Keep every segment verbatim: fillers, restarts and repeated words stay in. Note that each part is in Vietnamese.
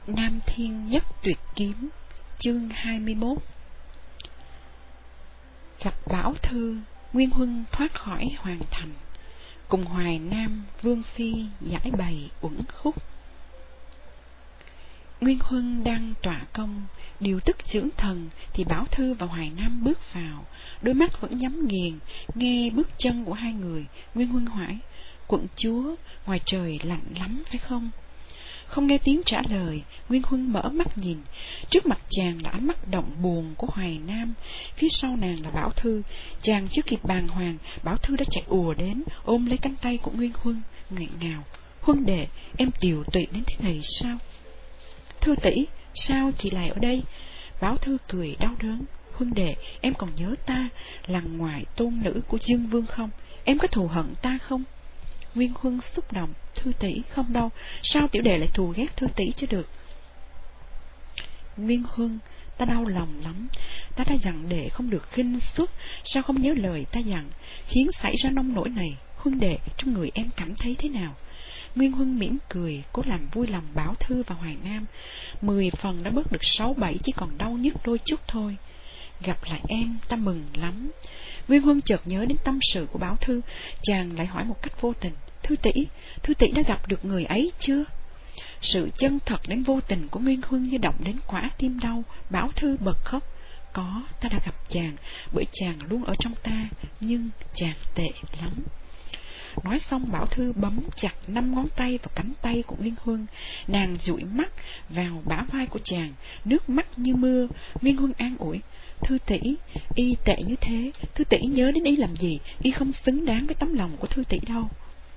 Nam Thiên Nhất Tuyệt Kiếm. Chương hai mươi mốt. Gặp Bảo Thư, Nguyên Huân thoát khỏi hoàng thành, cùng Hoài Nam Vương Phi giải bày uẩn khúc. Nguyên Huân đang tọa công điều tức dưỡng thần thì Bảo Thư và Hoài Nam bước vào, đôi mắt vẫn nhắm nghiền nghe bước chân của hai người. Nguyên Huân hỏi: quận chúa, ngoài trời lạnh lắm phải không? Không nghe tiếng trả lời, Nguyên Huân mở mắt nhìn. Trước mặt chàng là ánh mắt động buồn của Hoài Nam, phía sau nàng là Bảo Thư. Chàng chưa kịp bàng hoàng, Bảo Thư đã chạy ùa đến, ôm lấy cánh tay của Nguyên Huân, nghẹn ngào: Huân đệ, em tiều tụy đến thế này sao? Thư tỷ, sao chị lại ở đây? Bảo Thư cười đau đớn: Huân đệ, em còn nhớ ta là ngoại tôn nữ của Dương Vương không? Em có thù hận ta không? Nguyên Huân xúc động: Thư tỷ không đâu, sao tiểu đệ lại thù ghét Thư tỷ chứ được? Nguyên Huân, ta đau lòng lắm, ta đã dặn đệ không được khinh suất, sao không nhớ lời ta dặn, khiến xảy ra nông nỗi này. Huân đệ, trong người em cảm thấy thế nào? Nguyên Huân mỉm cười, cố làm vui lòng Bảo Thư và Hoài Nam. Mười phần đã bớt được sáu bảy, chỉ còn đau nhức đôi chút thôi. Gặp lại em, ta mừng lắm. Nguyên Huân chợt nhớ đến tâm sự của Bảo Thư, chàng lại hỏi một cách vô tình: Thư tỷ, Thư tỷ đã gặp được người ấy chưa? Sự chân thật đến vô tình của Nguyên Huân như động đến quả tim đau. Bảo Thư bật khóc: Có, ta đã gặp chàng, bởi chàng luôn ở trong ta, nhưng chàng tệ lắm. Nói xong, Bảo Thư bấm chặt năm ngón tay vào cánh tay của Nguyên Huân. Nàng dụi mắt vào bả vai của chàng, nước mắt như mưa. Nguyên Huân an ủi: Thư tỷ, y tệ như thế, Thư tỷ nhớ đến y làm gì? Y không xứng đáng với tấm lòng của Thư tỷ đâu.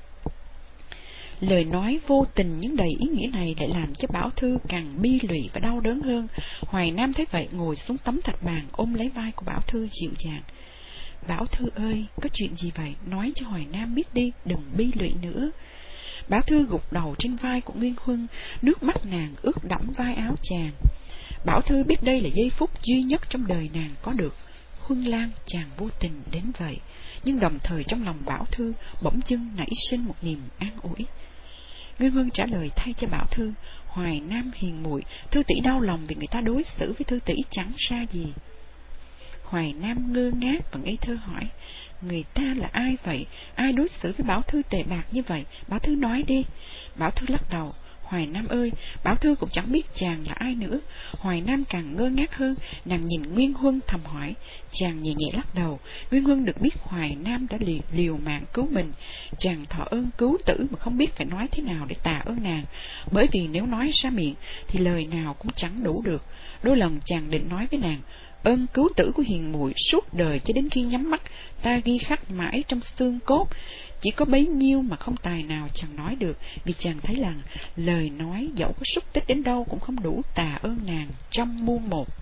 Lời nói vô tình nhưng đầy ý nghĩa này lại làm cho Bảo Thư càng bi lụy và đau đớn hơn. Hoài Nam thấy vậy ngồi xuống tấm thạch bàn, ôm lấy vai của Bảo Thư dịu dàng: Bảo Thư ơi, có chuyện gì vậy? Nói cho Hoài Nam biết đi, đừng bi lụy nữa. Bảo Thư gục đầu trên vai của Nguyên Huân, nước mắt nàng ướt đẫm vai áo chàng. Bảo Thư biết đây là giây phút duy nhất trong đời nàng có được Huân Lang chàng vô tình đến vậy, nhưng đồng thời trong lòng Bảo Thư bỗng dưng nảy sinh một niềm an ủi. Nguyên Huân trả lời thay cho Bảo Thư: Hoài Nam hiền muội, Thư tỷ đau lòng vì người ta đối xử với Thư tỷ chẳng ra gì. Hoài Nam ngơ ngác và ngây thơ hỏi: Người ta là ai vậy? Ai đối xử với Bảo Thư tệ bạc như vậy? Bảo Thư nói đi. Bảo Thư lắc đầu: Hoài Nam ơi, Bảo Thư cũng chẳng biết chàng là ai nữa. Hoài Nam càng ngơ ngác hơn, nàng nhìn Nguyên Huân thầm hỏi. Chàng nhẹ nhẹ lắc đầu. Nguyên Huân được biết Hoài Nam đã liều, liều mạng cứu mình. Chàng thọ ơn cứu tử mà không biết phải nói thế nào để tạ ơn nàng, bởi vì nếu nói ra miệng thì lời nào cũng chẳng đủ được. Đôi lần chàng định nói với nàng: Ơn cứu tử của hiền muội suốt đời cho đến khi nhắm mắt, ta ghi khắc mãi trong xương cốt. Chỉ có bấy nhiêu mà không tài nào chàng nói được, vì chàng thấy rằng lời nói dẫu có xúc tích đến đâu cũng không đủ tạ ơn nàng trong muôn một.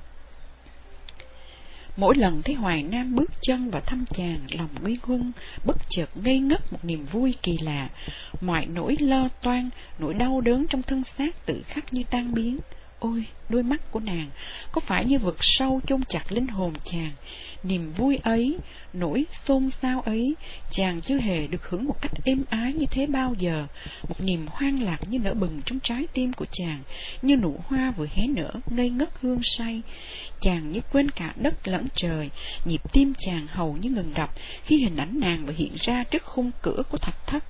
Mỗi lần thấy Hoài Nam bước chân vào thăm chàng, lòng Nguyên Huân bất chợt ngây ngất một niềm vui kỳ lạ. Mọi nỗi lo toan, nỗi đau đớn trong thân xác tự khắc như tan biến. Ôi, đôi mắt của nàng có phải như vực sâu chôn chặt linh hồn chàng? Niềm vui ấy, nỗi xôn xao ấy, chàng chưa hề được hưởng một cách êm ái như thế bao giờ. Một niềm hoang lạc như nở bừng trong trái tim của chàng, như nụ hoa vừa hé nở ngây ngất hương say. Chàng như quên cả đất lẫn trời, nhịp tim chàng hầu như ngừng đập khi hình ảnh nàng vừa hiện ra trước khung cửa của thạch thất.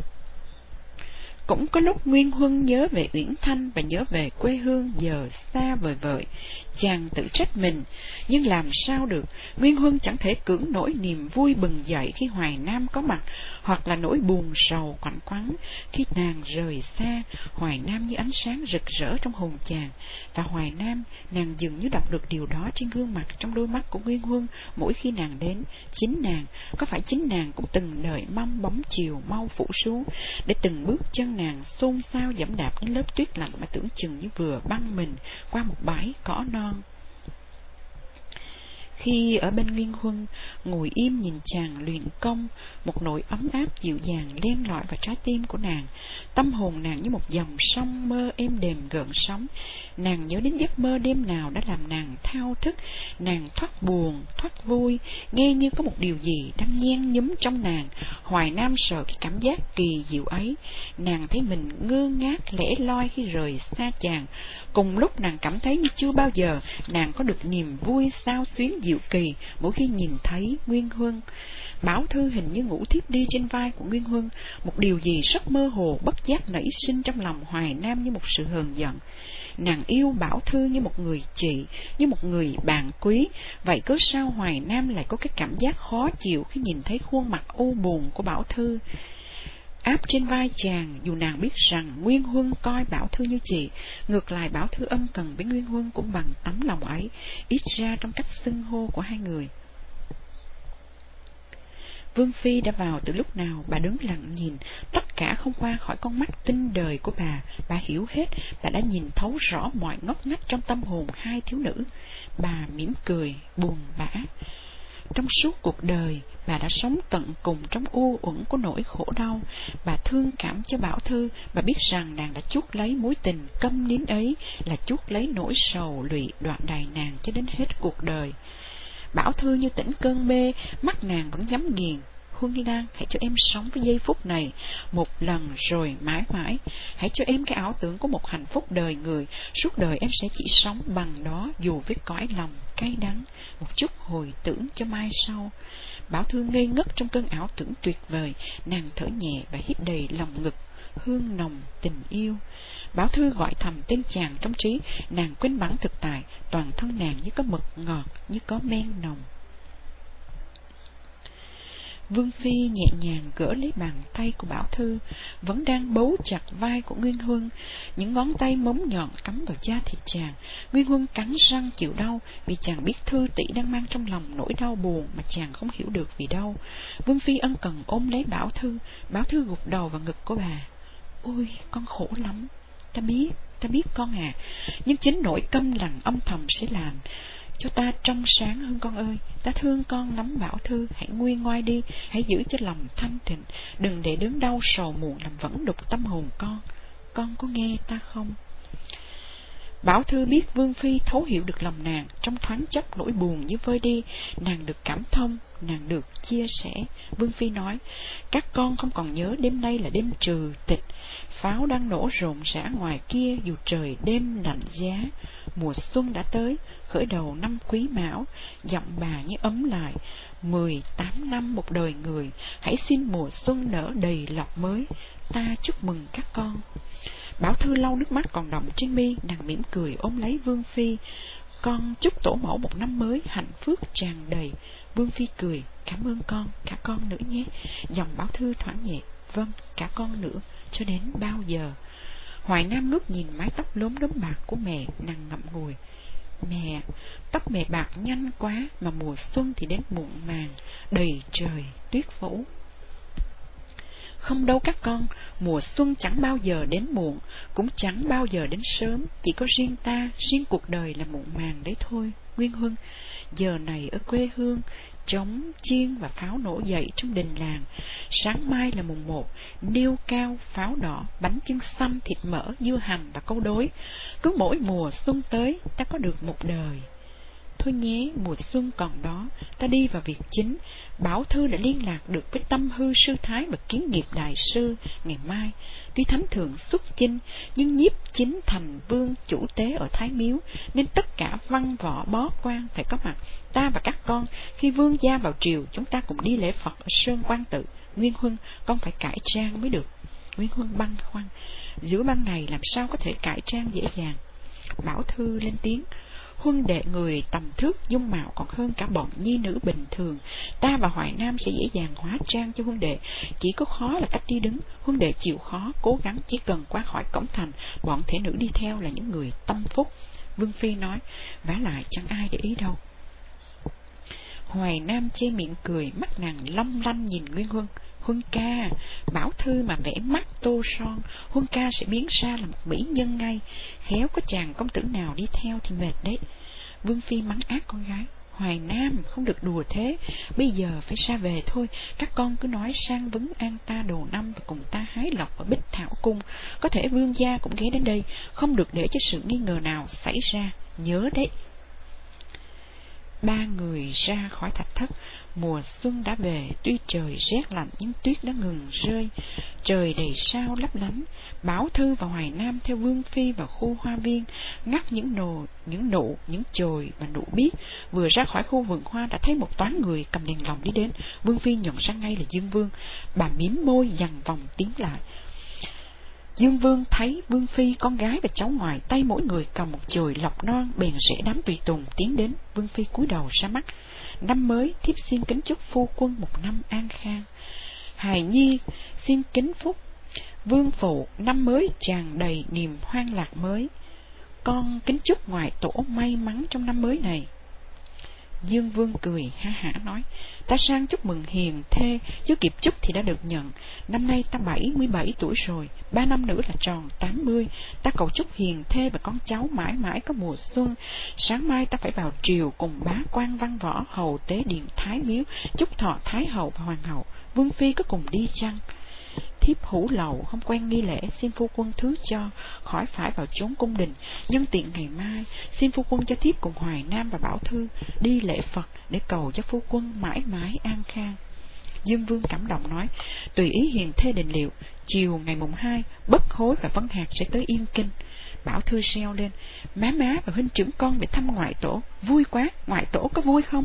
Cũng có lúc Nguyên Huân nhớ về Uyển Thanh và nhớ về quê hương giờ xa vời vợi. Chàng tự trách mình, nhưng làm sao được? Nguyên Huân chẳng thể cưỡng nổi niềm vui bừng dậy khi Hoài Nam có mặt, hoặc là nỗi buồn sầu quặn quắn khi nàng rời xa. Hoài Nam như ánh sáng rực rỡ trong hồn chàng, và Hoài Nam, nàng dường như đọc được điều đó trên gương mặt, trong đôi mắt của Nguyên Huân mỗi khi nàng đến. Chính nàng, có phải chính nàng cũng từng đợi mong bóng chiều mau phủ xuống, để từng bước chân nàng xôn xao dẫm đạp đến lớp tuyết lạnh mà tưởng chừng như vừa băng mình qua một bãi cỏ non. Khi ở bên Nguyên Huân, ngồi im nhìn chàng luyện công, một nỗi ấm áp dịu dàng len lỏi vào trái tim của nàng. Tâm hồn nàng như một dòng sông mơ êm đềm gợn sóng. Nàng nhớ đến giấc mơ đêm nào đã làm nàng thao thức. Nàng thoát buồn, thoát vui, nghe như có một điều gì đang nhen nhúm trong nàng. Hoài Nam sợ cái cảm giác kỳ diệu ấy. Nàng thấy mình ngơ ngác lẻ loi khi rời xa chàng. Cùng lúc nàng cảm thấy như chưa bao giờ nàng có được niềm vui xao xuyến diệu kỳ mỗi khi nhìn thấy Nguyên Huân. Bảo Thư hình như ngủ thiếp đi trên vai của Nguyên Huân. Một điều gì rất mơ hồ bất giác nảy sinh trong lòng Hoài Nam như một sự hờn giận. Nàng yêu Bảo Thư như một người chị, như một người bạn quý. Vậy cớ sao Hoài Nam lại có cái cảm giác khó chịu khi nhìn thấy khuôn mặt u buồn của Bảo Thư áp trên vai chàng, dù nàng biết rằng Nguyên Huân coi Bảo Thư như chị. Ngược lại, Bảo Thư ân cần với Nguyên Huân cũng bằng tấm lòng ấy, ít ra trong cách xưng hô của hai người. Vương Phi đã vào từ lúc nào, bà đứng lặng nhìn, tất cả không qua khỏi con mắt tinh đời của bà. Bà hiểu hết, bà đã nhìn thấu rõ mọi ngóc ngách trong tâm hồn hai thiếu nữ. Bà mỉm cười, buồn bã. Trong suốt cuộc đời, bà đã sống tận cùng trong u uẩn của nỗi khổ đau. Bà thương cảm cho Bảo Thư, bà biết rằng nàng đã chuốc lấy mối tình câm nín ấy, là chuốc lấy nỗi sầu lụy đoạn đày nàng cho đến hết cuộc đời. Bảo Thư như tỉnh cơn mê, mắt nàng vẫn nhắm nghiền. Huân Lan, hãy cho em sống với giây phút này, một lần rồi mãi mãi. Hãy cho em cái ảo tưởng của một hạnh phúc đời người. Suốt đời em sẽ chỉ sống bằng đó, dù với cõi lòng cay đắng, một chút hồi tưởng cho mai sau. Bảo Thư ngây ngất trong cơn ảo tưởng tuyệt vời. Nàng thở nhẹ và hít đầy lòng ngực hương nồng tình yêu. Bảo Thư gọi thầm tên chàng trong trí. Nàng quên bẵng thực tại, toàn thân nàng như có mật ngọt, như có men nồng. Vương Phi nhẹ nhàng gỡ lấy bàn tay của Bảo Thư, vẫn đang bấu chặt vai của Nguyên Huân. Những ngón tay móng nhọn cắm vào da thịt chàng. Nguyên Huân cắn răng chịu đau, vì chàng biết Thư tỷ đang mang trong lòng nỗi đau buồn mà chàng không hiểu được vì đâu. Vương Phi ân cần ôm lấy Bảo Thư. Bảo Thư gục đầu vào ngực của bà. Ôi, con khổ lắm. Ta biết, ta biết con à. Nhưng chính nỗi câm lặng âm thầm sẽ làm cho ta trong sáng hơn con ơi. Ta thương con lắm Bảo Thư, hãy nguôi ngoai đi, hãy giữ cho lòng thanh tịnh, đừng để đớn đau sầu muộn làm vẫn đục tâm hồn con. Con có nghe ta không? Bảo Thư biết Vương Phi thấu hiểu được lòng nàng. Trong thoáng chốc nỗi buồn như vơi đi, nàng được cảm thông, nàng được chia sẻ. Vương Phi nói, các con không còn nhớ đêm nay là đêm trừ tịch, pháo đang nổ rộn rã ngoài kia dù trời đêm lạnh giá. Mùa xuân đã tới, khởi đầu năm Quý Mão. Giọng bà như ấm lại. Mười tám năm một đời người, hãy xin mùa xuân nở đầy lọc mới. Ta chúc mừng các con. Bảo Thư lau nước mắt còn đọng trên mi, nàng mỉm cười ôm lấy Vương Phi. Con chúc tổ mẫu một năm mới hạnh phúc tràn đầy. Vương Phi cười, cảm ơn con, cả con nữa nhé. Giọng Bảo Thư thoáng nhẹ, vâng, cả con nữa, cho đến bao giờ? Hoài Nam ngước nhìn mái tóc lốm đốm bạc của mẹ, nàng ngậm ngùi. Mẹ, tóc mẹ bạc nhanh quá, mà mùa xuân thì đến muộn màng, đầy trời tuyết phủ. Không đâu các con, mùa xuân chẳng bao giờ đến muộn, cũng chẳng bao giờ đến sớm, chỉ có riêng ta, riêng cuộc đời là muộn màng đấy thôi. Nguyên Huân, giờ này ở quê hương, trống chiên và pháo nổ dậy trong đình làng. Sáng mai là mùng một, niêu cao, pháo đỏ, bánh chưng xăm, thịt mỡ, dưa hành và câu đối. Cứ mỗi mùa xuân tới, ta có được một đời. Thôi nhé, mùa xuân còn đó, ta đi vào việc chính. Bảo Thư đã liên lạc được với Tâm Hư sư thái và Kiến Nghiệp đại sư. Ngày mai, tuy thánh thượng xuất chinh, nhưng nhiếp chính thành vương chủ tế ở Thái Miếu, nên tất cả văn võ bó quan phải có mặt. Ta và các con, khi vương gia vào triều, chúng ta cùng đi lễ Phật ở Sơn Quan Tự. Nguyên Huân, con phải cải trang mới được. Nguyên Huân băn khoăn, giữa ban ngày làm sao có thể cải trang dễ dàng? Bảo Thư lên tiếng, Huân đệ người tầm thước dung mạo còn hơn cả bọn nhi nữ bình thường. Ta và Hoài Nam sẽ dễ dàng hóa trang cho Huân đệ, chỉ có khó là cách đi đứng. Huân đệ chịu khó, cố gắng, chỉ cần qua khỏi cổng thành, bọn thể nữ đi theo là những người tâm phúc. Vương Phi nói, vả lại chẳng ai để ý đâu. Hoài Nam che miệng cười, mắt nàng long lanh nhìn Nguyên Huân. Huân ca, Bảo Thư mà vẽ mắt tô son, Huân ca sẽ biến ra là một mỹ nhân ngay. Khéo có chàng công tử nào đi theo thì mệt đấy. Vương Phi mắng ác con gái. Hoài Nam, không được đùa thế, bây giờ phải ra về thôi. Các con cứ nói sang vấn an ta đầu năm và cùng ta hái lộc ở Bích Thảo Cung. Có thể vương gia cũng ghé đến đây, không được để cho sự nghi ngờ nào xảy ra, nhớ đấy. Ba người ra khỏi thạch thất. Mùa xuân đã về, tuy trời rét lạnh nhưng tuyết đã ngừng rơi. Trời đầy sao lấp lánh. Bảo Thư và Hoài Nam theo Vương Phi vào khu hoa viên, ngắt những nồ, những nụ, những chồi và nụ biếc. Vừa ra khỏi khu vườn hoa đã thấy một toán người cầm đèn lồng đi đến. Vương Phi nhận ra ngay là Dương Vương. Bà mím môi dằn vòng tiến lại. Dương Vương thấy Vương Phi, con gái và cháu ngoại, tay mỗi người cầm một chồi lộc non, bèn rẽ đám tùy tùng tiến đến. Vương Phi cúi đầu ra mắt. Năm mới, thiếp xin kính chúc phu quân một năm an khang. Hài nhi xin kính phúc vương phụ năm mới tràn đầy niềm hoan lạc mới. Con kính chúc ngoại tổ may mắn trong năm mới này. Dương Vương cười ha hả nói, ta sang chúc mừng hiền thê, chưa kịp chúc thì đã được nhận. Năm nay ta bảy mươi bảy tuổi rồi, ba năm nữa là tròn tám mươi. Ta cầu chúc hiền thê và con cháu mãi mãi có mùa xuân. Sáng mai ta phải vào triều cùng bá quan văn võ hầu tế điện Thái Miếu, chúc thọ Thái hậu và hoàng hậu. Vương Phi có cùng đi chăng? Thiếp hủ lậu, không quen nghi lễ, xin phu quân thứ cho, khỏi phải vào chốn cung đình. Nhân tiện ngày mai, xin phu quân cho thiếp cùng Hoài Nam và Bảo Thư đi lễ Phật để cầu cho phu quân mãi mãi an khang. Dương Vương cảm động nói, tùy ý hiền thê định liệu, chiều ngày mùng hai, Bất Hối và Vân Hạc sẽ tới Yên Kinh. Bảo Thư reo lên, má má và huynh trưởng con về thăm ngoại tổ, vui quá, ngoại tổ có vui không?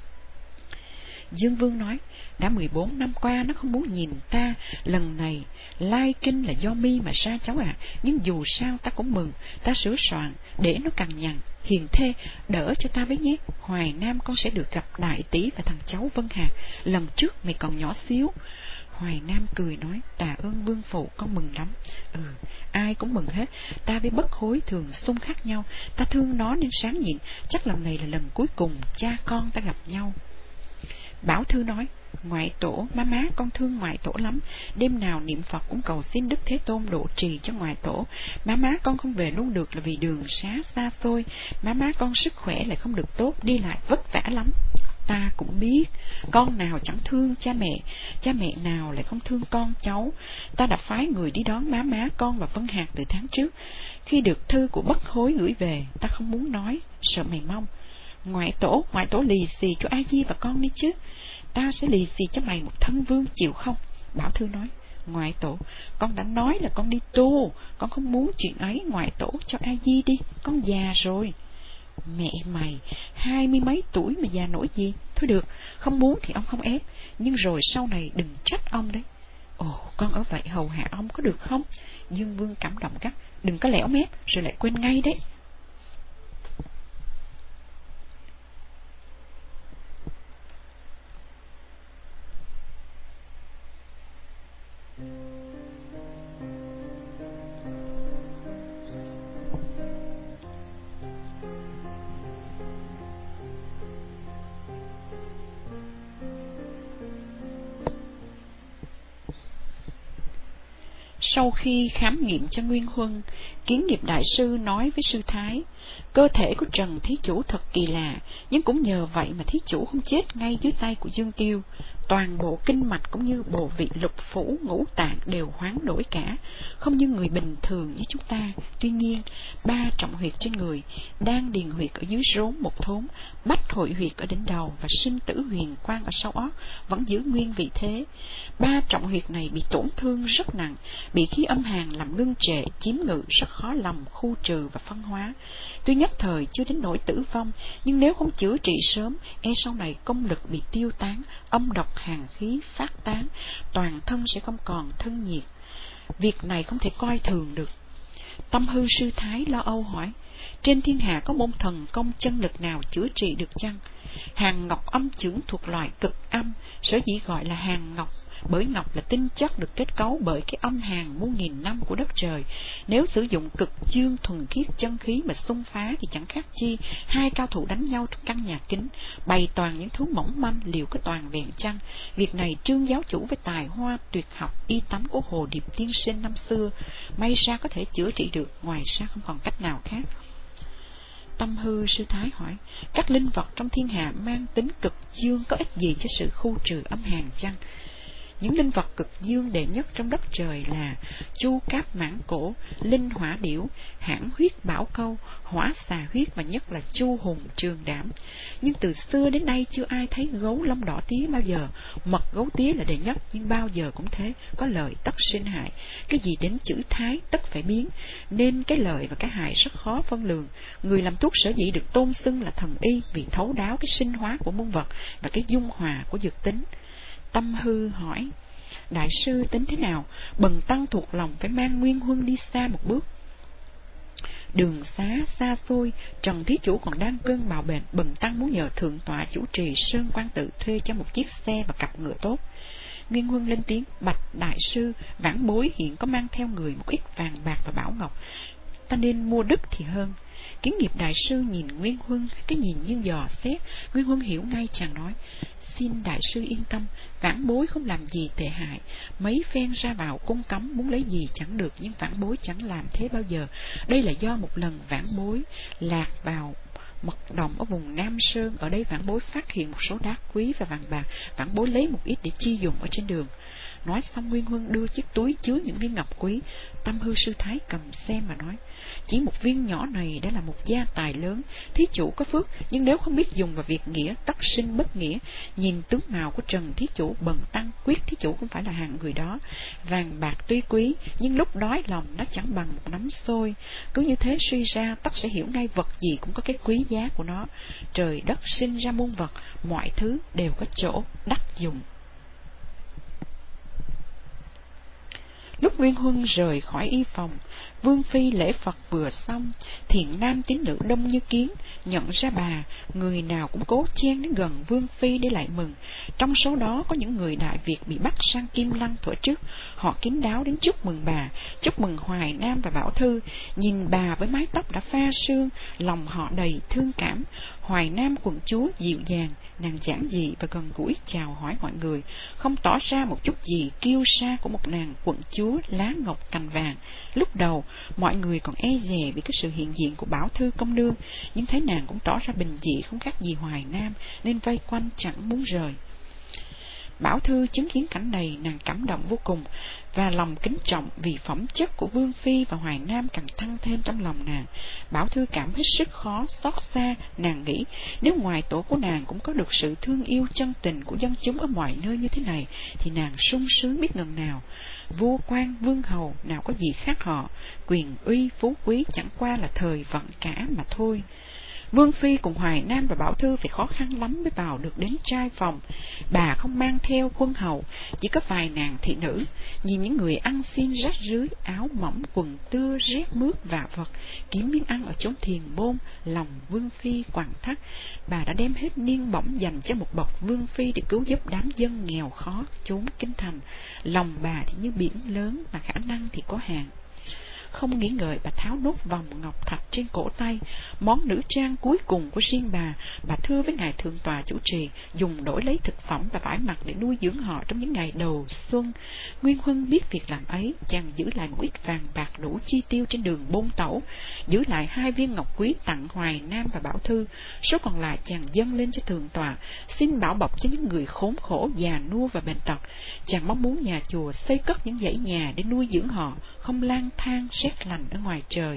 Dương Vương nói, đã mười bốn năm qua nó không muốn nhìn ta, lần này lai kinh là do mi mà ra cháu ạ. À. Nhưng dù sao ta cũng mừng, ta sửa soạn để nó cằn nhằn. Hiền thê đỡ cho ta với nhé, Hoài Nam con sẽ được gặp đại tỷ và thằng cháu Vân Hạc, lần trước mày còn nhỏ xíu. Hoài Nam cười nói, tạ ơn vương phụ, con mừng lắm. Ừ, ai cũng mừng hết, ta với Bất Hối thường xung khắc nhau, ta thương nó nên sáng nhịn, chắc lần này là lần cuối cùng cha con ta gặp nhau. Bảo Thư nói, ngoại tổ, má má con thương ngoại tổ lắm, đêm nào niệm Phật cũng cầu xin Đức Thế Tôn độ trì cho ngoại tổ. Má má con không về luôn được là vì đường xá xa xôi, má má con sức khỏe lại không được tốt, đi lại vất vả lắm. Ta cũng biết, con nào chẳng thương cha mẹ, cha mẹ nào lại không thương con cháu. Ta đã phái người đi đón má má con và Vân Hạc từ tháng trước. Khi được thư của Bất Hối gửi về, ta không muốn nói, sợ mày mong. Ngoại tổ, ngoại tổ lì xì cho A Di và con đi chứ. Ta sẽ lì xì cho mày một thân vương, chịu không? Bảo Thư nói, ngoại tổ, con đã nói là con đi tu, con không muốn chuyện ấy, ngoại tổ cho A Di đi, con già rồi. Mẹ mày, hai mươi mấy tuổi mà già nổi gì? Thôi được, không muốn thì ông không ép, nhưng rồi sau này đừng trách ông đấy. Ồ, con ở vậy hầu hạ ông có được không? Dương Vương cảm động gắt, đừng có lẻo mép rồi lại quên ngay đấy. Sau khi khám nghiệm cho Nguyên Huân, Kiến Nghiệp đại sư nói với sư Thái, cơ thể của Trần thí chủ thật kỳ lạ, nhưng cũng nhờ vậy mà thí chủ không chết ngay dưới tay của Dương Tiêu. Toàn bộ kinh mạch cũng như bộ vị lục phủ ngũ tạng đều hoán đổi cả, không như người bình thường như chúng ta. Tuy nhiên, ba trọng huyệt trên người, đan điền huyệt ở dưới rốn một thốn, bách hội huyệt ở đỉnh đầu và sinh tử huyền quang ở sau óc vẫn giữ nguyên vị thế. Ba trọng huyệt này bị tổn thương rất nặng, bị khí âm hàn làm ngưng trệ, chiếm ngự, rất khó lòng khu trừ và phân hóa. Tuy nhất thời chưa đến nỗi tử vong, nhưng nếu không chữa trị sớm, e sau này công lực bị tiêu tán, âm độc hàn khí phát tán, toàn thân sẽ không còn thân nhiệt. Việc này không thể coi thường được. Tâm Hư sư Thái lo âu hỏi, trên thiên hạ có môn thần công chân lực nào chữa trị được chăng? Hàn ngọc âm chưởng thuộc loại cực âm, sở dĩ gọi là hàn ngọc, bởi ngọc là tinh chất được kết cấu bởi cái âm hàn muôn nghìn năm của đất trời. Nếu sử dụng cực dương thuần khiết chân khí mà xung phá thì chẳng khác chi hai cao thủ đánh nhau trong căn nhà kính, bày toàn những thứ mỏng manh, liệu có toàn vẹn chăng? Việc này Trương giáo chủ với tài hoa tuyệt học y tắm của Hồ Điệp tiên sinh năm xưa may ra có thể chữa trị được, ngoài ra không còn cách nào khác. Tâm Hư sư thái hỏi, các linh vật trong thiên hạ mang tính cực dương có ích gì cho sự khu trừ âm hàn chăng? Những linh vật cực dương đệ nhất trong đất trời là chu cáp mãng cổ, linh hỏa điểu, hãn huyết bảo câu, hỏa xà huyết và nhất là chu hùng trường đảm. Nhưng từ xưa đến nay chưa ai thấy gấu lông đỏ tía bao giờ. Mật gấu tía là đệ nhất, nhưng bao giờ cũng thế, có lợi tất sinh hại. Cái gì đến chữ thái tất phải biến, nên cái lợi và cái hại rất khó phân lường. Người làm thuốc sở dĩ được tôn xưng là thần y vì thấu đáo cái sinh hóa của muôn vật và cái dung hòa của dược tính. Tâm Hư hỏi, đại sư tính thế nào? Bần tăng thuộc lòng phải mang Nguyên Huân đi xa một bước. Đường xá xa xôi, Trần thí chủ còn đang cơn bạo bệnh, bần tăng muốn nhờ thượng tọa chủ trì Sơn Quan Tự thuê cho một chiếc xe và cặp ngựa tốt. Nguyên Huân lên tiếng, bạch đại sư, vãn bối hiện có mang theo người một ít vàng bạc và bảo ngọc, ta nên mua đất thì hơn. Kiến nghiệp đại sư nhìn Nguyên Huân, cái nhìn như dò xét. Nguyên Huân hiểu ngay, chàng nói, xin đại sư yên tâm, vãn bối không làm gì tệ hại. Mấy phen ra vào cung cấm muốn lấy gì chẳng được, nhưng vãn bối chẳng làm thế bao giờ. Đây là do một lần vãn bối lạc vào mật động ở vùng Nam Sơn, ở đây vãn bối phát hiện một số đá quý và vàng bạc, vãn bối lấy một ít để chi dùng ở trên đường. Nói xong Nguyên Huân đưa chiếc túi chứa những viên ngọc quý. Tâm Hư sư thái cầm xem mà nói, chỉ một viên nhỏ này đã là một gia tài lớn. Thí chủ có phước, nhưng nếu không biết dùng vào việc nghĩa, tất sinh bất nghĩa. Nhìn tướng mạo của Trần thí chủ, bần tăng quyết thí chủ không phải là hạng người đó. Vàng bạc tuy quý, nhưng lúc đói lòng nó chẳng bằng một nắm xôi. Cứ như thế suy ra, tất sẽ hiểu ngay vật gì cũng có cái quý giá của nó. Trời đất sinh ra muôn vật, mọi thứ đều có chỗ đắc dụng. Lúc Nguyên Huân rời khỏi y phòng, Vương phi lễ Phật vừa xong, thiện nam tín nữ đông như kiến. Nhận ra bà, người nào cũng cố chen đến gần Vương phi để lại mừng. Trong số đó có những người Đại Việt bị bắt sang Kim Lăng thuở trước. Họ kín đáo đến chúc mừng bà, chúc mừng Hoài Nam và Bảo Thư. Nhìn bà với mái tóc đã pha sương, lòng họ đầy thương cảm. Hoài Nam quận chúa dịu dàng, nàng giản dị và gần gũi chào hỏi mọi người, không tỏ ra một chút gì kiêu sa của một nàng quận chúa lá ngọc cành vàng. Lúc đầu mọi người còn e dè vì cái sự hiện diện của Bảo Thư công nương, nhưng thấy nàng cũng tỏ ra bình dị không khác gì Hoài Nam, nên vây quanh chẳng muốn rời. Bảo Thư chứng kiến cảnh này, nàng cảm động vô cùng, và lòng kính trọng vì phẩm chất của Vương phi và Hoài Nam càng tăng thêm trong lòng nàng. Bảo Thư cảm hết sức khó xót xa. Nàng nghĩ nếu ngoài tổ của nàng cũng có được sự thương yêu chân tình của dân chúng ở mọi nơi như thế này, thì nàng sung sướng biết ngần nào. Vua quan vương hầu nào có gì khác họ, quyền uy phú quý chẳng qua là thời vận cả mà thôi. Vương phi cùng Hoài Nam và Bảo Thư phải khó khăn lắm mới vào được đến trai phòng. Bà không mang theo quân hầu, chỉ có vài nàng thị nữ. Nhìn những người ăn xin rách rưới, áo mỏng quần tưa rét mướt vạ vật, kiếm miếng ăn ở chốn thiền môn, lòng Vương phi quặn thắt. Bà đã đem hết niên bổng dành cho một bậc Vương phi để cứu giúp đám dân nghèo khó chốn kinh thành. Lòng bà thì như biển lớn, mà khả năng thì có hạn. Không nghĩ ngợi, bà tháo nốt vòng ngọc thạch trên cổ tay, món nữ trang cuối cùng của riêng bà. Bà thưa với ngài thượng tọa chủ trì dùng đổi lấy thực phẩm và vải mặc để nuôi dưỡng họ trong những ngày đầu xuân. Nguyên Huân biết việc làm ấy, chàng giữ lại một ít vàng bạc đủ chi tiêu trên đường bôn tẩu, giữ lại hai viên ngọc quý tặng Hoài Nam và Bảo Thư. Số còn lại chàng dâng lên cho thượng tọa, xin bảo bọc cho những người khốn khổ, già nua và bệnh tật. Chàng mong muốn nhà chùa xây cất những dãy nhà để nuôi dưỡng họ, không lang thang rét lạnh ở ngoài trời.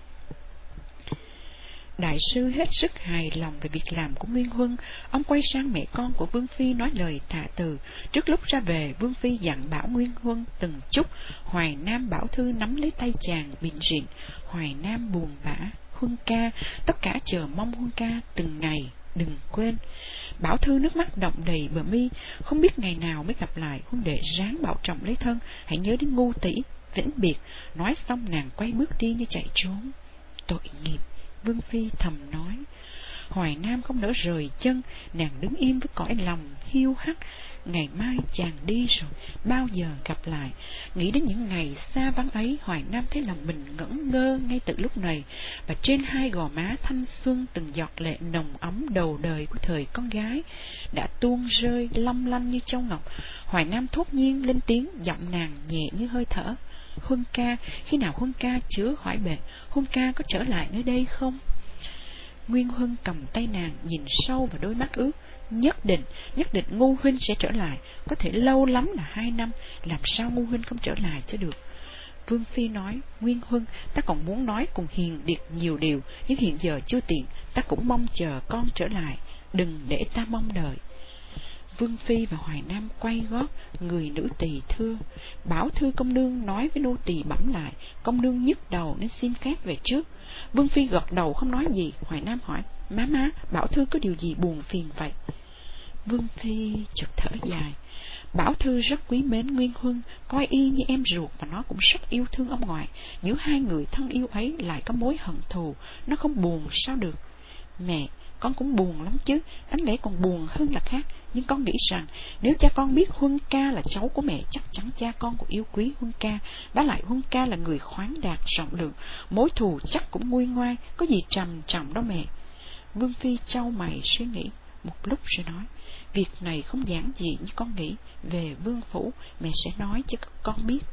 Đại sư hết sức hài lòng về việc làm của Nguyên Huân. Ông quay sang mẹ con của Vương phi nói lời tạ từ. Trước lúc ra về, Vương phi dặn bảo Nguyên Huân từng chút. Hoài Nam Bảo Thư nắm lấy tay chàng bịn rịn. Hoài Nam buồn bã, Huân ca, tất cả chờ mong Huân ca từng ngày, đừng quên. Bảo Thư nước mắt đọng đầy bờ mi, không biết ngày nào mới gặp lại. Huân đệ ráng bảo trọng lấy thân, hãy nhớ đến ngu tỷ vĩnh biệt. Nói xong nàng quay bước đi như chạy trốn. Tội nghiệp, Vương phi thầm nói. Hoài Nam không nỡ rời chân, nàng đứng im với cõi lòng hiu hắt. Ngày mai chàng đi rồi, bao giờ gặp lại? Nghĩ đến những ngày xa vắng ấy, Hoài Nam thấy lòng mình ngẩn ngơ ngay từ lúc này, và trên hai gò má thanh xuân từng giọt lệ nồng ấm đầu đời của thời con gái đã tuôn rơi long lanh như châu ngọc. Hoài Nam thốt nhiên lên tiếng, giọng nàng nhẹ như hơi thở. Huân ca, khi nào Huân ca chữa khỏi bệnh, Huân ca có trở lại nơi đây không? Nguyên Huân cầm tay nàng, nhìn sâu vào đôi mắt ướt. Nhất định, nhất định Ngu huynh sẽ trở lại, có thể lâu lắm là hai năm, làm sao Ngu huynh không trở lại cho được. Vương Phi nói, Nguyên Huân, ta còn muốn nói cùng Hiền Điệt nhiều điều, nhưng hiện giờ chưa tiện, ta cũng mong chờ con trở lại, đừng để ta mong đợi. Vương Phi và Hoài Nam quay gót, người nữ tỳ thưa, bảo thư công nương nói với nô tỳ bẩm lại, công nương nhức đầu nên xin phép về trước. Vương Phi gật đầu không nói gì. Hoài Nam hỏi, má má, bảo thư có điều gì buồn phiền vậy? Vương Phi chợt thở dài, bảo thư rất quý mến Nguyên Huân, coi y như em ruột, và nó cũng rất yêu thương ông ngoại. Giữa hai người thân yêu ấy lại có mối hận thù, nó không buồn sao được. Mẹ, con cũng buồn lắm chứ, đáng lẽ còn buồn hơn là khác. Nhưng con nghĩ rằng nếu cha con biết Huân ca là cháu của mẹ, chắc chắn cha con cũng yêu quý Huân ca. Đã lại Huân ca là người khoáng đạt rộng lượng, mối thù chắc cũng nguôi ngoai, có gì trầm trọng đâu mẹ. Vương Phi chau mày suy nghĩ một lúc rồi nói, việc này không giản dị như con nghĩ. Về vương phủ mẹ sẽ nói cho con biết.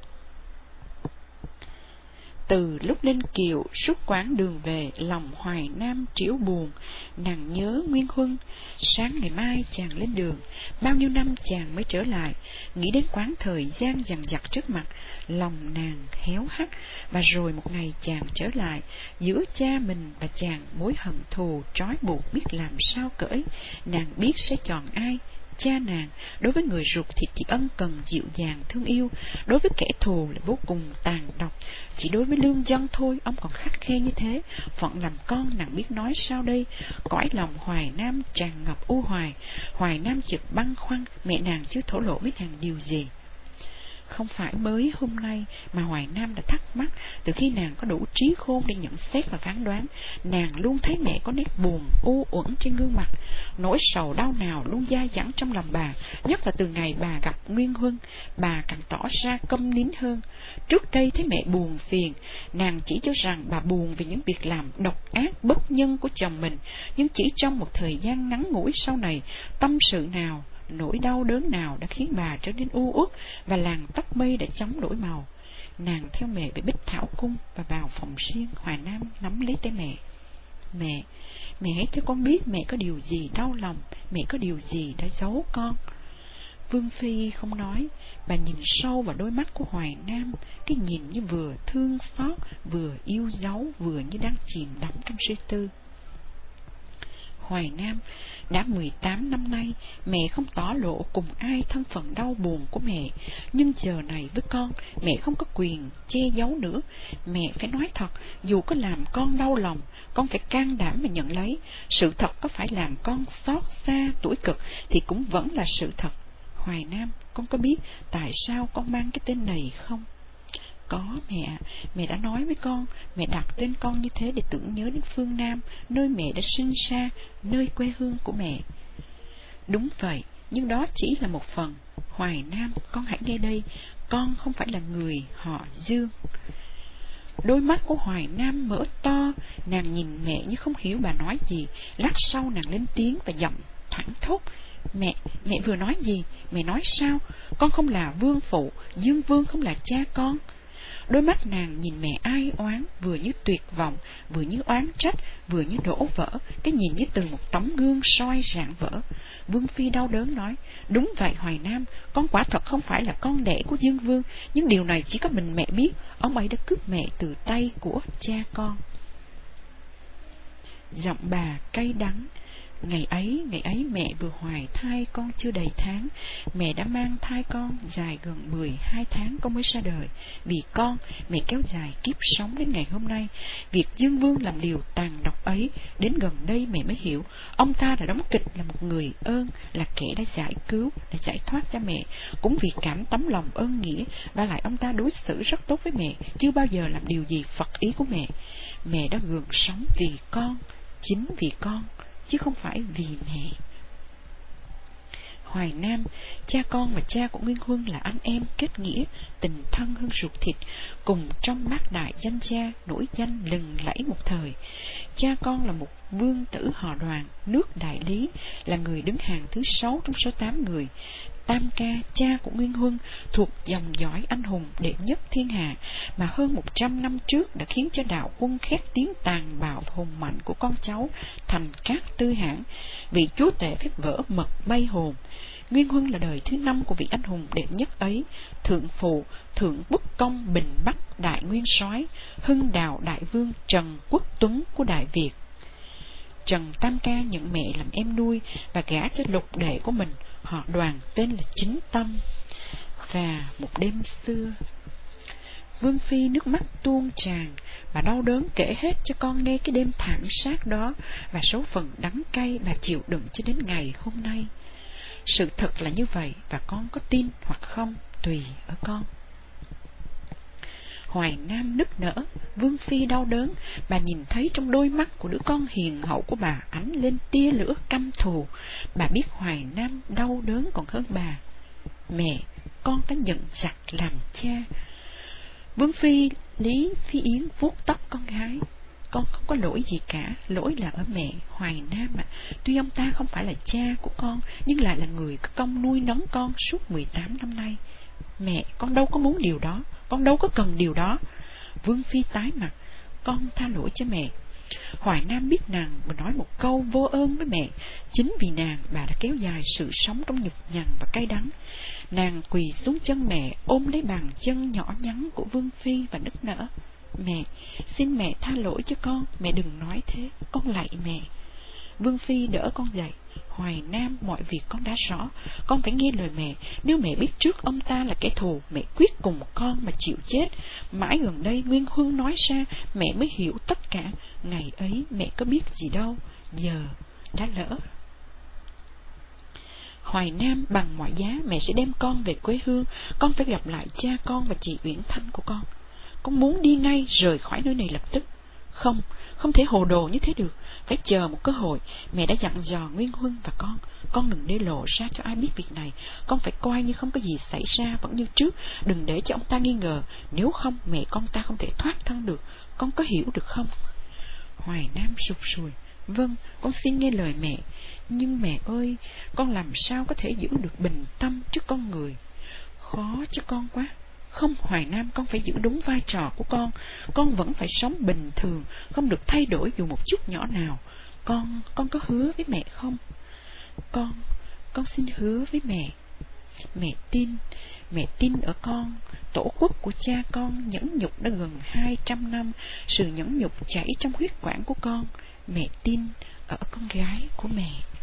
Từ lúc lên kiệu suốt quãng đường về, lòng Hoài Nam triểu buồn. Nàng nhớ Nguyên Huân. Sáng ngày mai chàng lên đường, bao nhiêu năm chàng mới trở lại. Nghĩ đến quãng thời gian dằng dặc trước mặt, lòng nàng héo hắt. Và rồi một ngày chàng trở lại, giữa cha mình và chàng mối hận thù trói buộc biết làm sao cởi. Nàng biết sẽ chọn ai? Cha nàng. Đối với người ruột thịt thì ân cần dịu dàng thương yêu, đối với kẻ thù là vô cùng tàn độc. Chỉ đối với lương dân thôi ông còn khắt khe như thế. Phận làm con nàng biết nói sao đây. Cõi lòng Hoài Nam tràn ngập u hoài. Hoài Nam chợt băn khoăn, mẹ nàng chưa thổ lộ với nàng điều gì. Không phải mới hôm nay mà Hoài Nam đã thắc mắc. Từ khi nàng có đủ trí khôn để nhận xét và phán đoán, nàng luôn thấy mẹ có nét buồn, u uẩn trên gương mặt. Nỗi sầu đau nào luôn dai dẳng trong lòng bà, nhất là từ ngày bà gặp Nguyên Huân, bà càng tỏ ra câm nín hơn. Trước đây thấy mẹ buồn phiền, nàng chỉ cho rằng bà buồn vì những việc làm độc ác bất nhân của chồng mình. Nhưng chỉ trong một thời gian ngắn ngủi sau này, tâm sự nào, nỗi đau đớn nào đã khiến bà trở nên u uất, và làn tóc mây đã chóng đổi màu. Nàng theo mẹ về Bích Thảo Cung và vào phòng riêng. Hoài Nam nắm lấy tay mẹ. Mẹ, mẹ hãy cho con biết mẹ có điều gì đau lòng, mẹ có điều gì đã giấu con. Vương Phi không nói, bà nhìn sâu vào đôi mắt của Hoài Nam, cái nhìn như vừa thương xót, vừa yêu dấu, vừa như đang chìm đắm trong suy tư. Hoài Nam, đã mười tám năm nay, mẹ không tỏ lộ cùng ai thân phận đau buồn của mẹ. Nhưng giờ này với con, mẹ không có quyền che giấu nữa. Mẹ phải nói thật, dù có làm con đau lòng, con phải can đảm mà nhận lấy. Sự thật có phải làm con xót xa, tủi cực, thì cũng vẫn là sự thật. Hoài Nam, con có biết tại sao con mang cái tên này không? Có mẹ, mẹ đã nói với con, mẹ đặt tên con như thế để tưởng nhớ đến phương Nam, nơi mẹ đã sinh ra, nơi quê hương của mẹ. Đúng vậy, nhưng đó chỉ là một phần. Hoài Nam, con hãy nghe đây, con không phải là người họ Dương. Đôi mắt của Hoài Nam mở to, nàng nhìn mẹ như không hiểu bà nói gì. Lát sau nàng lên tiếng và giọng thẳng thốt, Mẹ, mẹ vừa nói gì? Mẹ nói sao? Con không là vương phụ, Dương Vương không là cha con. Đôi mắt nàng nhìn mẹ ai oán, vừa như tuyệt vọng, vừa như oán trách, vừa như đổ vỡ, cái nhìn như từ một tấm gương soi rạng vỡ. Vương Phi đau đớn nói, đúng vậy Hoài Nam, con quả thật không phải là con đẻ của Dương Vương, nhưng điều này chỉ có mình mẹ biết, ông ấy đã cướp mẹ từ tay của cha con. Giọng bà cay đắng. Ngày ấy, ngày ấy mẹ vừa hoài thai con chưa đầy tháng. Mẹ đã mang thai con dài gần mười hai tháng con mới ra đời. Vì con, mẹ kéo dài kiếp sống đến ngày hôm nay. Việc Dương Vương làm điều tàn độc ấy, đến gần đây mẹ mới hiểu. Ông ta đã đóng kịch là một người ơn, là kẻ đã giải cứu, đã giải thoát cho mẹ. Cũng vì cảm tấm lòng ơn nghĩa, và lại ông ta đối xử rất tốt với mẹ, chưa bao giờ làm điều gì phật ý của mẹ. Mẹ đã gượng sống vì con, chính vì con, chứ không phải vì mẹ. Hoài Nam, cha con và cha của Nguyên Huân là anh em kết nghĩa, tình thân hơn ruột thịt, cùng trong bát đại danh gia nổi danh lừng lẫy một thời. Cha con là một vương tử họ Đoàn, nước Đại Lý, là người đứng hàng thứ sáu trong số tám người. Tam Ca, cha của Nguyên Huân, thuộc dòng dõi anh hùng đệ nhất thiên hạ, mà hơn một trăm năm trước đã khiến cho đạo quân khét tiếng tàn bạo và hùng mạnh của con cháu thành Cát Tư Hãn, vị chúa tể phép vỡ mật bay hồn. Nguyên Huân là đời thứ năm của vị anh hùng đệ nhất ấy, thượng phụ, thượng quốc công Bình Bắc đại nguyên soái, Hưng Đào đại vương Trần Quốc Tuấn của Đại Việt. Trần Tam Ca nhận mẹ làm em nuôi và gả cho lục đệ của mình, họ Đoàn, tên là Chính Tâm. Và một đêm xưa, Vương Phi nước mắt tuôn tràn, bà đau đớn kể hết cho con nghe cái đêm thảm sát đó và số phận đắng cay bà chịu đựng cho đến ngày hôm nay. Sự thật là như vậy, và con có tin hoặc không tùy ở con. Hoài Nam nức nở, Vương Phi đau đớn, bà nhìn thấy trong đôi mắt của đứa con hiền hậu của bà ánh lên tia lửa căm thù. Bà biết Hoài Nam đau đớn còn hơn bà. Mẹ, con đã nhận giặc làm cha. Vương Phi Lý Phi Yến vuốt tóc con gái. Con không có lỗi gì cả, lỗi là ở mẹ. Hoài Nam ạ, à, tuy ông ta không phải là cha của con, nhưng lại là người có công nuôi nấng con suốt mười tám năm nay. Mẹ, con đâu có muốn điều đó, con đâu có cần điều đó. Vương Phi tái mặt, con tha lỗi cho mẹ. Hoài Nam biết nàng và nói một câu vô ơn với mẹ. Chính vì nàng, bà đã kéo dài sự sống trong nhục nhằn và cay đắng. Nàng quỳ xuống chân mẹ, ôm lấy bàn chân nhỏ nhắn của Vương Phi và nức nở. Mẹ, xin mẹ tha lỗi cho con, mẹ đừng nói thế, con lạy mẹ. Vương Phi đỡ con dậy. Hoài Nam, mọi việc con đã rõ, con phải nghe lời mẹ. Nếu mẹ biết trước ông ta là kẻ thù, mẹ quyết cùng con mà chịu chết. Mãi gần đây Nguyên Huân nói ra, mẹ mới hiểu tất cả. Ngày ấy mẹ có biết gì đâu, giờ đã lỡ. Hoài Nam, bằng mọi giá mẹ sẽ đem con về quê hương. Con phải gặp lại cha con và chị Uyển Thanh của con. Con muốn đi ngay, rời khỏi nơi này lập tức. Không, không thể hồ đồ như thế được. Phải chờ một cơ hội. Mẹ đã dặn dò Nguyên Huân và con. Con đừng để lộ ra cho ai biết việc này. Con phải coi như không có gì xảy ra vẫn như trước. Đừng để cho ông ta nghi ngờ. Nếu không, mẹ con ta không thể thoát thân được. Con có hiểu được không? Hoài Nam sụt sùi. Vâng, con xin nghe lời mẹ. Nhưng mẹ ơi, con làm sao có thể giữ được bình tâm trước con người? Khó cho con quá. Không, Hoài Nam, con phải giữ đúng vai trò của con. Con vẫn phải sống bình thường, không được thay đổi dù một chút nhỏ nào. Con, con có hứa với mẹ không? Con, con xin hứa với mẹ. Mẹ tin, mẹ tin ở con. Tổ quốc của cha con nhẫn nhục đã gần hai trăm năm. Sự nhẫn nhục chảy trong huyết quản của con. Mẹ tin ở con gái của mẹ.